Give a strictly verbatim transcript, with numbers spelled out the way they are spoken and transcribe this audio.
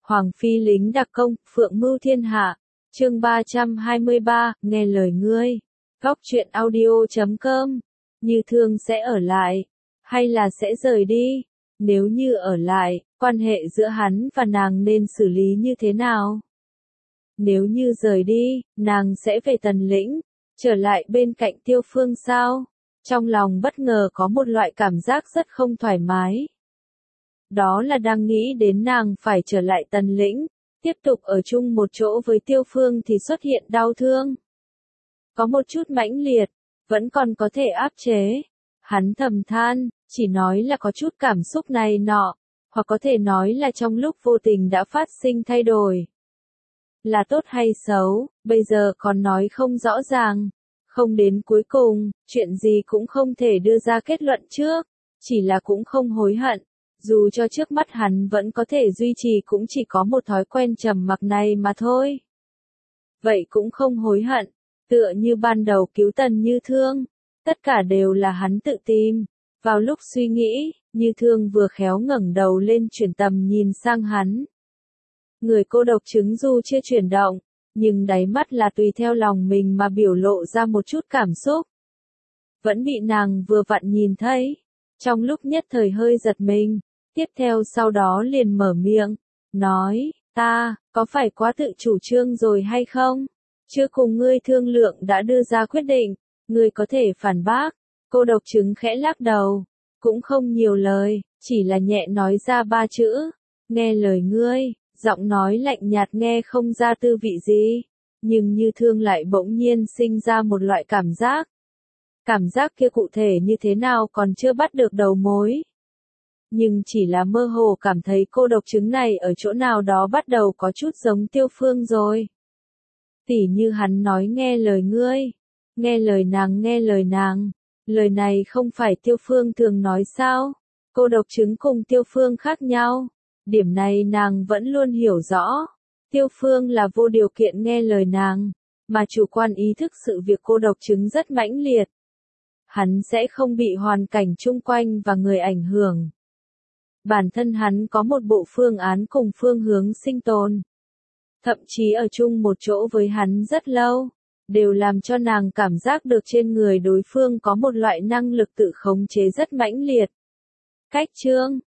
Hoàng phi lính đặc công, phượng mưu thiên hạ. Chương ba trăm hai mươi ba, nghe lời ngươi. Góc truyện audio chấm com. Như Thương sẽ ở lại, hay là sẽ rời đi? Nếu như ở lại, quan hệ giữa hắn và nàng nên xử lý như thế nào? Nếu như rời đi, nàng sẽ về Tần Lĩnh, trở lại bên cạnh Tiêu Phương sao? Trong lòng bất ngờ có một loại cảm giác rất không thoải mái. Đó là đang nghĩ đến nàng phải trở lại Tần Lĩnh, tiếp tục ở chung một chỗ với Tiêu Phương thì xuất hiện đau thương. Có một chút mãnh liệt, vẫn còn có thể áp chế. Hắn thầm than, chỉ nói là có chút cảm xúc này nọ, hoặc có thể nói là trong lúc vô tình đã phát sinh thay đổi. Là tốt hay xấu, bây giờ còn nói không rõ ràng. Không đến cuối cùng, chuyện gì cũng không thể đưa ra kết luận trước, chỉ là cũng không hối hận. Dù cho trước mắt hắn vẫn có thể duy trì cũng chỉ có một thói quen trầm mặc này mà thôi. Vậy cũng không hối hận, tựa như ban đầu cứu Tần Như Thương, tất cả đều là hắn tự tìm. Vào lúc suy nghĩ, Như Thương vừa khéo ngẩng đầu lên chuyển tầm nhìn sang hắn. Người cô độc trứng du chưa chuyển động, nhưng đáy mắt là tùy theo lòng mình mà biểu lộ ra một chút cảm xúc. Vẫn bị nàng vừa vặn nhìn thấy, trong lúc nhất thời hơi giật mình, tiếp theo sau đó liền mở miệng, nói, ta, có phải quá tự chủ trương rồi hay không? Chưa cùng ngươi thương lượng đã đưa ra quyết định, ngươi có thể phản bác. Cô độc trứng khẽ lắc đầu, cũng không nhiều lời, chỉ là nhẹ nói ra ba chữ, nghe lời ngươi. Giọng nói lạnh nhạt nghe không ra tư vị gì, nhưng Như Thương lại bỗng nhiên sinh ra một loại cảm giác. Cảm giác kia cụ thể như thế nào còn chưa bắt được đầu mối. Nhưng chỉ là mơ hồ cảm thấy cô độc trứng này ở chỗ nào đó bắt đầu có chút giống Tiêu Phương rồi. Tỉ như hắn nói nghe lời ngươi, nghe lời nàng nghe lời nàng, lời này không phải Tiêu Phương thường nói sao? Cô độc trứng cùng Tiêu Phương khác nhau. Điểm này nàng vẫn luôn hiểu rõ. Tiêu Phương là vô điều kiện nghe lời nàng, mà chủ quan ý thức sự việc cô độc trứng rất mãnh liệt. Hắn sẽ không bị hoàn cảnh chung quanh và người ảnh hưởng. Bản thân hắn có một bộ phương án cùng phương hướng sinh tồn. Thậm chí ở chung một chỗ với hắn rất lâu, đều làm cho nàng cảm giác được trên người đối phương có một loại năng lực tự khống chế rất mãnh liệt. Cách chương